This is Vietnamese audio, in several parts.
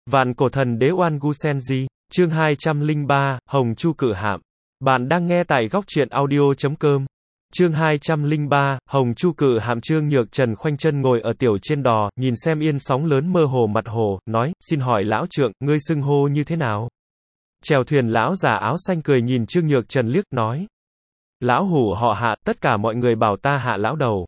Vạn cổ thần đế Oan Gu Senji, chương 203, Hồng Chu Cự Hạm. Bạn đang nghe tại góc truyện audio.com. Chương 203, Hồng Chu Cự Hạm. Trương Nhược Trần khoanh chân ngồi ở tiểu trên đò, nhìn xem yên sóng lớn mơ hồ mặt hồ, nói, xin hỏi lão trượng, ngươi xưng hô như thế nào? Chèo thuyền lão già áo xanh cười nhìn Trương Nhược Trần liếc, nói. Lão hủ họ Hạ, tất cả mọi người bảo ta Hạ lão đầu.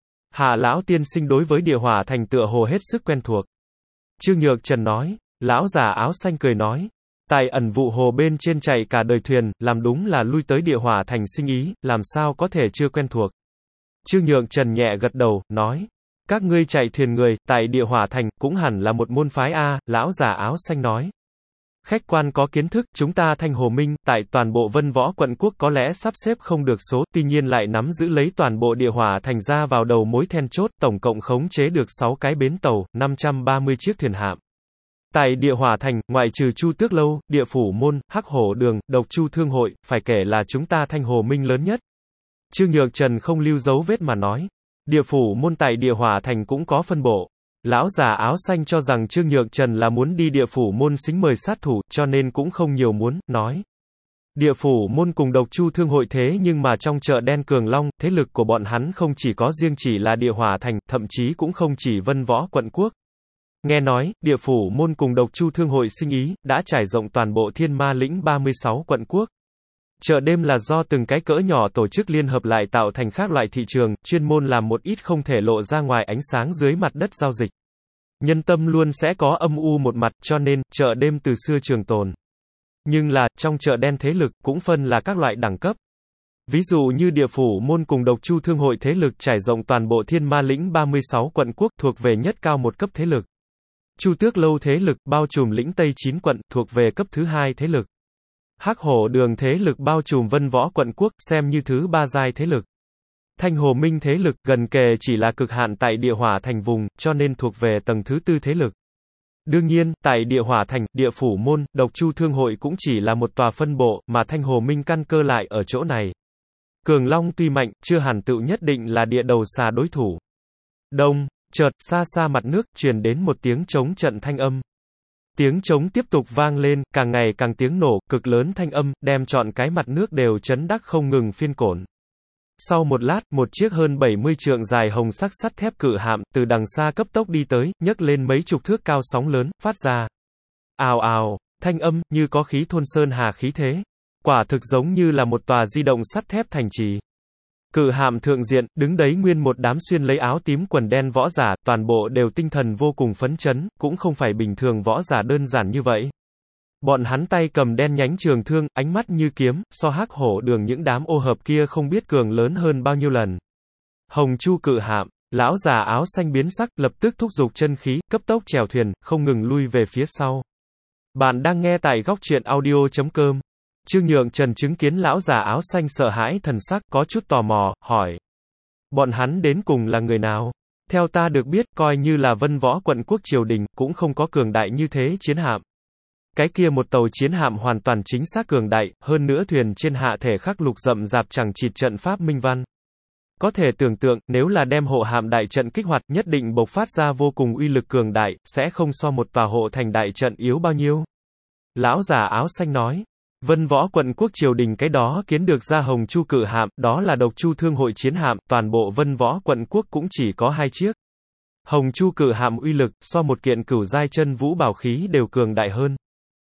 Hạ lão tiên sinh đối với địa hỏa thành tựa hồ hết sức quen thuộc. Trương Nhược Trần nói. Lão già áo xanh cười nói. Tại ẩn vụ hồ bên trên chạy cả đời thuyền, làm đúng là lui tới địa hỏa thành sinh ý, làm sao có thể chưa quen thuộc. Trương Nhược Trần nhẹ gật đầu, nói. Các ngươi chạy thuyền người, tại địa hỏa thành, cũng hẳn là một môn phái A, lão già áo xanh nói. Khách quan có kiến thức, chúng ta Thanh Hồ Minh, tại toàn bộ Vân Võ quận quốc có lẽ sắp xếp không được số, tuy nhiên lại nắm giữ lấy toàn bộ địa hỏa thành ra vào đầu mối then chốt, tổng cộng khống chế được 6 cái bến tàu, 530 chiếc thuyền hạm. Tại địa hỏa thành, ngoại trừ Chu Tước Lâu, Địa Phủ Môn, Hắc Hổ Đường, Độc Chu Thương Hội, phải kể là chúng ta Thanh Hồ Minh lớn nhất. Trương Nhược Trần không lưu dấu vết mà nói. Địa Phủ Môn tại địa hỏa thành cũng có phân bộ. Lão già áo xanh cho rằng Trương Nhược Trần là muốn đi Địa Phủ Môn xính mời sát thủ, cho nên cũng không nhiều muốn, nói. Địa Phủ Môn cùng Độc Chu Thương Hội thế nhưng mà trong chợ đen Cường Long, thế lực của bọn hắn không chỉ có riêng chỉ là địa hỏa thành, thậm chí cũng không chỉ Vân Võ quận quốc. Nghe nói, Địa Phủ Môn cùng Độc Chu Thương Hội sinh ý, đã trải rộng toàn bộ Thiên Ma lĩnh 36 quận quốc. Chợ đêm là do từng cái cỡ nhỏ tổ chức liên hợp lại tạo thành các loại thị trường, chuyên môn làm một ít không thể lộ ra ngoài ánh sáng dưới mặt đất giao dịch. Nhân tâm luôn sẽ có âm u một mặt, cho nên, chợ đêm từ xưa trường tồn. Nhưng là, trong chợ đen thế lực, cũng phân là các loại đẳng cấp. Ví dụ như Địa Phủ Môn cùng Độc Chu Thương Hội thế lực trải rộng toàn bộ Thiên Ma lĩnh 36 quận quốc, thuộc về nhất cao một cấp thế lực. Chu Tước Lâu thế lực, bao trùm lĩnh Tây 9 quận, thuộc về cấp thứ 2 thế lực. Hắc Hổ Đường thế lực bao trùm Vân Võ quận quốc, xem như thứ 3 giai thế lực. Thanh Hồ Minh thế lực, gần kề chỉ là cực hạn tại địa hỏa thành vùng, cho nên thuộc về tầng thứ 4 thế lực. Đương nhiên, tại địa hỏa thành, Địa Phủ Môn, Độc Chu Thương Hội cũng chỉ là một tòa phân bộ, mà Thanh Hồ Minh căn cơ lại ở chỗ này. Cường Long tuy mạnh, chưa hẳn tựu nhất định là địa đầu xà đối thủ. Đông. Chợt, xa xa mặt nước, truyền đến một tiếng trống trận thanh âm. Tiếng trống tiếp tục vang lên, càng ngày càng tiếng nổ, cực lớn thanh âm, đem trọn cái mặt nước đều chấn đắc không ngừng phiên cổn. Sau một lát, một chiếc hơn 70 trượng dài hồng sắc sắt thép cự hạm, từ đằng xa cấp tốc đi tới, nhấc lên mấy chục thước cao sóng lớn, phát ra. Ào ào, thanh âm, như có khí thôn sơn hà khí thế. Quả thực giống như là một tòa di động sắt thép thành trì. Cự hạm thượng diện, đứng đấy nguyên một đám xuyên lấy áo tím quần đen võ giả, toàn bộ đều tinh thần vô cùng phấn chấn, cũng không phải bình thường võ giả đơn giản như vậy. Bọn hắn tay cầm đen nhánh trường thương, ánh mắt như kiếm, so Hắc Hổ Đường những đám ô hợp kia không biết cường lớn hơn bao nhiêu lần. Hồng Chu Cự Hạm, lão già áo xanh biến sắc, lập tức thúc giục chân khí, cấp tốc chèo thuyền, không ngừng lui về phía sau. Bạn đang nghe tại góc truyện audio.com. Trương Nhược Trần chứng kiến lão già áo xanh sợ hãi thần sắc, có chút tò mò, hỏi. Bọn hắn đến cùng là người nào? Theo ta được biết, coi như là Vân Võ quận quốc triều đình, cũng không có cường đại như thế chiến hạm. Cái kia một tàu chiến hạm hoàn toàn chính xác cường đại, hơn nữa thuyền trên hạ thể khắc lục rậm rạp chẳng chịt trận pháp minh văn. Có thể tưởng tượng, nếu là đem hộ hạm đại trận kích hoạt, nhất định bộc phát ra vô cùng uy lực cường đại, sẽ không so một tòa hộ thành đại trận yếu bao nhiêu. Lão già áo xanh nói. Vân Võ quận quốc triều đình cái đó kiến được ra Hồng Chu Cự Hạm, đó là Độc Chu Thương Hội chiến hạm, toàn bộ Vân Võ quận quốc cũng chỉ có 2 chiếc. Hồng Chu Cự Hạm uy lực, so một kiện cửu giai chân vũ bảo khí đều cường đại hơn.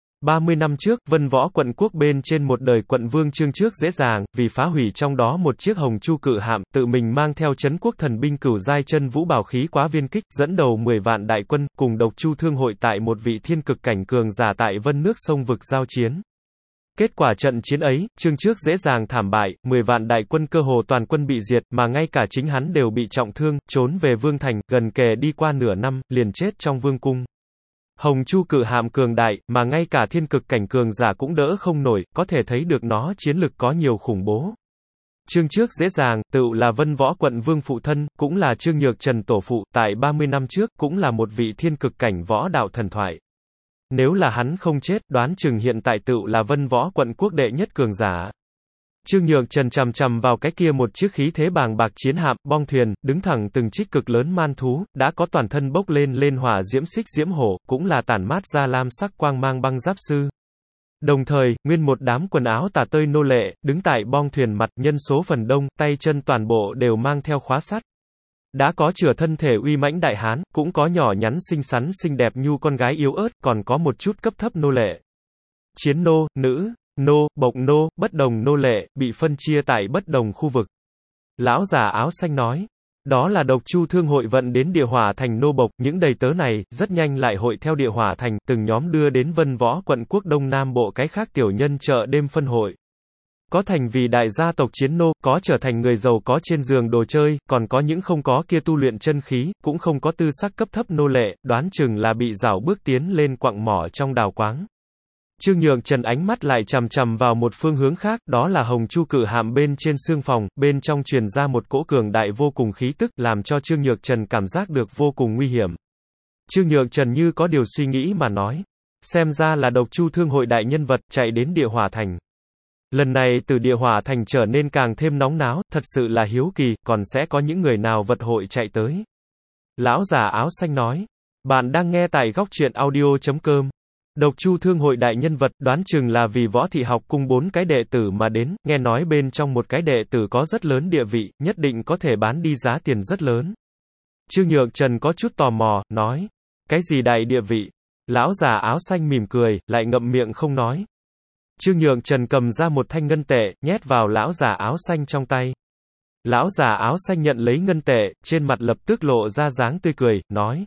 30 năm trước, Vân Võ quận quốc bên trên một đời quận vương Trương Trước dễ dàng, vì phá hủy trong đó một chiếc Hồng Chu Cự Hạm, tự mình mang theo trấn quốc thần binh cửu giai chân vũ bảo khí quá viên kích, dẫn đầu 10 vạn đại quân, cùng Độc Chu Thương Hội tại một vị thiên cực cảnh cường giả tại Vân nước sông vực giao chiến. Kết quả trận chiến ấy, Trương Trước dễ dàng thảm bại, 10 vạn đại quân cơ hồ toàn quân bị diệt, mà ngay cả chính hắn đều bị trọng thương, trốn về Vương Thành, gần kề đi qua nửa năm, liền chết trong Vương Cung. Hồng Chu Cự Hạm cường đại, mà ngay cả thiên cực cảnh cường giả cũng đỡ không nổi, có thể thấy được nó chiến lực có nhiều khủng bố. Trương Trước dễ dàng, tựu là Vân Võ quận vương phụ thân, cũng là Trương Nhược Trần tổ phụ, tại 30 năm trước, cũng là một vị thiên cực cảnh võ đạo thần thoại. Nếu là hắn không chết, đoán chừng hiện tại tựu là Vân Võ quận quốc đệ nhất cường giả. Trương Nhược Trần chằm chằm vào cái kia một chiếc khí thế bàng bạc chiến hạm, bong thuyền, đứng thẳng từng trích cực lớn man thú, đã có toàn thân bốc lên hỏa diễm xích diễm hổ, cũng là tản mát ra lam sắc quang mang băng giáp sư. Đồng thời, nguyên một đám quần áo tả tơi nô lệ, đứng tại bong thuyền mặt, nhân số phần đông, tay chân toàn bộ đều mang theo khóa sắt. Đã có chửa thân thể uy mãnh đại hán, cũng có nhỏ nhắn xinh xắn xinh đẹp nhu con gái yếu ớt, còn có một chút cấp thấp nô lệ. Chiến nô, nữ nô, bộc nô, bất đồng nô lệ, bị phân chia tại bất đồng khu vực. Lão già áo xanh nói, đó là độc chu thương hội vận đến địa hỏa thành nô bộc, những đầy tớ này, rất nhanh lại hội theo địa hỏa thành, từng nhóm đưa đến Vân Võ quận quốc Đông Nam Bộ cái khác tiểu nhân chợ đêm phân hội. Có thành vì đại gia tộc chiến nô, có trở thành người giàu có trên giường đồ chơi, còn có những không có kia tu luyện chân khí, cũng không có tư sắc cấp thấp nô lệ, đoán chừng là bị rảo bước tiến lên quặng mỏ trong đào quáng. Trương Nhược Trần ánh mắt lại chằm chằm vào một phương hướng khác, đó là Hồng Chu cự hạm bên trên xương phòng, bên trong truyền ra một cỗ cường đại vô cùng khí tức, làm cho Trương Nhược Trần cảm giác được vô cùng nguy hiểm. Trương Nhược Trần như có điều suy nghĩ mà nói, xem ra là độc chu thương hội đại nhân vật, chạy đến địa hỏa thành. Lần này từ địa hỏa thành trở nên càng thêm nóng náo, thật sự là hiếu kỳ, còn sẽ có những người nào vật hội chạy tới. Lão già áo xanh nói, bạn đang nghe tại góc truyện audio.com. Độc chu thương hội đại nhân vật, đoán chừng là vì Võ Thị Học Cung 4 cái đệ tử mà đến, nghe nói bên trong một cái đệ tử có rất lớn địa vị, nhất định có thể bán đi giá tiền rất lớn. Trương Nhược Trần có chút tò mò, nói, cái gì đại địa vị? Lão già áo xanh mỉm cười, lại ngậm miệng không nói. Trương Nhược Trần cầm ra một thanh ngân tệ, nhét vào lão già áo xanh trong tay. Lão già áo xanh nhận lấy ngân tệ, trên mặt lập tức lộ ra dáng tươi cười, nói,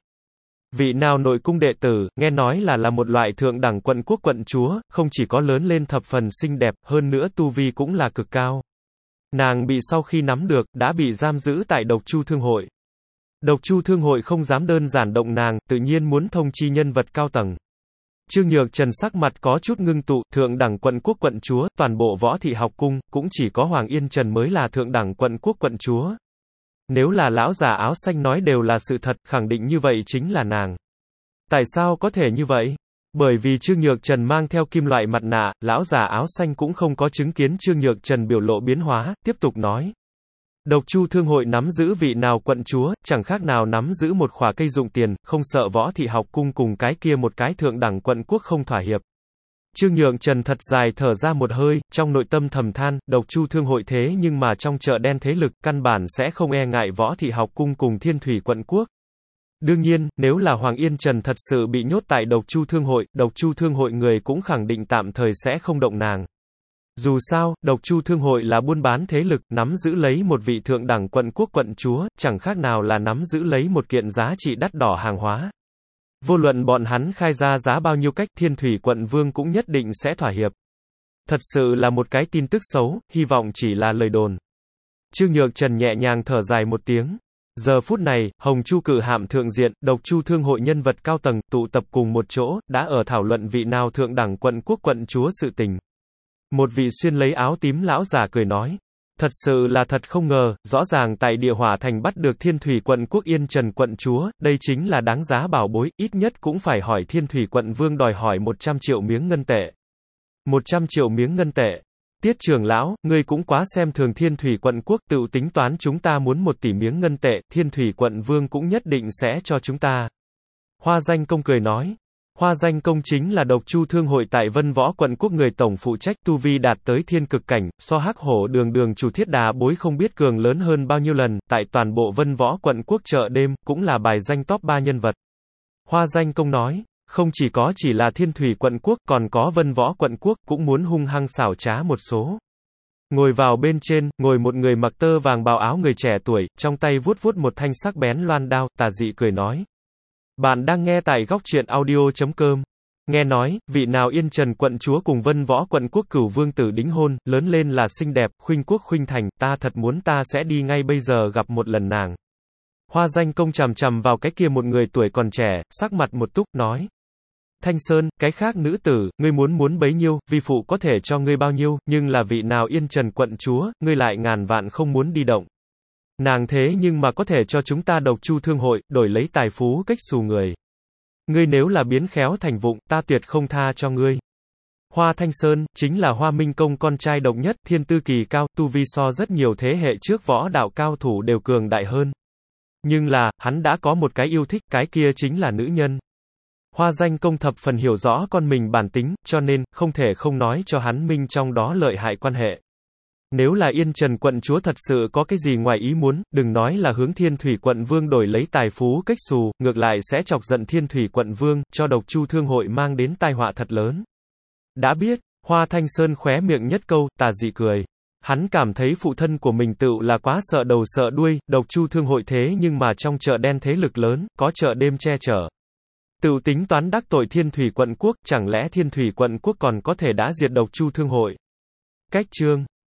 vị nào nội cung đệ tử, nghe nói là một loại thượng đẳng quận quốc quận chúa, không chỉ có lớn lên thập phần xinh đẹp, hơn nữa tu vi cũng là cực cao. Nàng bị sau khi nắm được, đã bị giam giữ tại độc chu thương hội. Độc chu thương hội không dám đơn giản động nàng, tự nhiên muốn thông chi nhân vật cao tầng. Trương Nhược Trần sắc mặt có chút ngưng tụ, thượng đẳng quận quốc quận chúa, toàn bộ Võ Thị Học Cung, cũng chỉ có Hoàng Yên Trần mới là thượng đẳng quận quốc quận chúa. Nếu là lão già áo xanh nói đều là sự thật, khẳng định như vậy chính là nàng. Tại sao có thể như vậy? Bởi vì Trương Nhược Trần mang theo kim loại mặt nạ, lão già áo xanh cũng không có chứng kiến Trương Nhược Trần biểu lộ biến hóa, tiếp tục nói. Độc chu thương hội nắm giữ vị nào quận chúa, chẳng khác nào nắm giữ một khỏa cây dụng tiền, không sợ Võ Thị Học Cung cùng cái kia một cái thượng đẳng quận quốc không thỏa hiệp. Trương Nhược Trần thật dài thở ra một hơi, trong nội tâm thầm than, độc chu thương hội thế nhưng mà trong chợ đen thế lực, căn bản sẽ không e ngại Võ Thị Học Cung cùng Thiên Thủy quận quốc. Đương nhiên, nếu là Hoàng Yên Trần thật sự bị nhốt tại độc chu thương hội người cũng khẳng định tạm thời sẽ không động nàng. Dù sao, độc chu thương hội là buôn bán thế lực, nắm giữ lấy một vị thượng đẳng quận quốc quận chúa, chẳng khác nào là nắm giữ lấy một kiện giá trị đắt đỏ hàng hóa. Vô luận bọn hắn khai ra giá bao nhiêu cách, Thiên Thủy quận vương cũng nhất định sẽ thỏa hiệp. Thật sự là một cái tin tức xấu, hy vọng chỉ là lời đồn. Trương Nhược Trần nhẹ nhàng thở dài một tiếng. Giờ phút này, Hồng Chu cử hạm thượng diện, độc chu thương hội nhân vật cao tầng, tụ tập cùng một chỗ, đã ở thảo luận vị nào thượng đẳng quận quốc quận chúa sự tình. Một vị xuyên lấy áo tím lão già cười nói. Thật sự là thật không ngờ, rõ ràng tại địa hỏa thành bắt được Thiên Thủy quận quốc Yên Trần quận chúa, đây chính là đáng giá bảo bối, ít nhất cũng phải hỏi Thiên Thủy quận vương đòi hỏi 100 triệu miếng ngân tệ. 100 triệu miếng ngân tệ. Tiết trưởng lão, ngươi cũng quá xem thường Thiên Thủy quận quốc, tự tính toán chúng ta muốn 1 tỷ miếng ngân tệ, Thiên Thủy quận vương cũng nhất định sẽ cho chúng ta. Hoa Danh Công cười nói. Hoa Danh Công chính là độc chu thương hội tại Vân Võ quận quốc người tổng phụ trách, tu vi đạt tới thiên cực cảnh, so Hắc Hổ đường chủ Thiết Đà bối không biết cường lớn hơn bao nhiêu lần, tại toàn bộ Vân Võ quận quốc chợ đêm, cũng là bài danh top 3 nhân vật. Hoa Danh Công nói, không chỉ là Thiên Thủy quận quốc, còn có Vân Võ quận quốc, cũng muốn hung hăng xảo trá một số. Ngồi vào bên trên, ngồi một người mặc tơ vàng bào áo người trẻ tuổi, trong tay vuốt một thanh sắc bén loan đao, tà dị cười nói. Bạn đang nghe tại góc truyện audio.com. Nghe nói, vị nào Yên Trần quận chúa cùng Vân Võ quận quốc cửu vương tử đính hôn, lớn lên là xinh đẹp, khuynh quốc khuynh thành, ta thật muốn ta sẽ đi ngay bây giờ gặp một lần nàng. Hoa Danh Công chằm chằm vào cái kia một người tuổi còn trẻ, sắc mặt một túc, nói. Thanh Sơn, cái khác nữ tử, ngươi muốn bấy nhiêu, vi phụ có thể cho ngươi bao nhiêu, nhưng là vị nào Yên Trần quận chúa, ngươi lại ngàn vạn không muốn đi động. Nàng thế nhưng mà có thể cho chúng ta độc chu thương hội, đổi lấy tài phú cách xù người. Ngươi nếu là biến khéo thành vụng, ta tuyệt không tha cho ngươi. Hoa Thanh Sơn, chính là Hoa Minh Công con trai độc nhất, thiên tư kỳ cao, tu vi so rất nhiều thế hệ trước võ đạo cao thủ đều cường đại hơn. Nhưng là, hắn đã có một cái yêu thích, cái kia chính là nữ nhân. Hoa Danh Công thập phần hiểu rõ con mình bản tính, cho nên, không thể không nói cho hắn minh trong đó lợi hại quan hệ. Nếu là Yên Trần quận chúa thật sự có cái gì ngoài ý muốn, đừng nói là hướng Thiên Thủy quận vương đổi lấy tài phú cách xù, ngược lại sẽ chọc giận Thiên Thủy quận vương, cho Độc Chu Thương hội mang đến tai họa thật lớn. Đã biết, Hoa Thanh Sơn khóe miệng nhất câu, tà dị cười. Hắn cảm thấy phụ thân của mình tựu là quá sợ đầu sợ đuôi, Độc Chu Thương hội thế nhưng mà trong chợ đen thế lực lớn, có chợ đêm che chở. Tựu tính toán đắc tội Thiên Thủy quận quốc, chẳng lẽ Thiên Thủy quận quốc còn có thể đã diệt Độc Chu Thương hội? Cách chương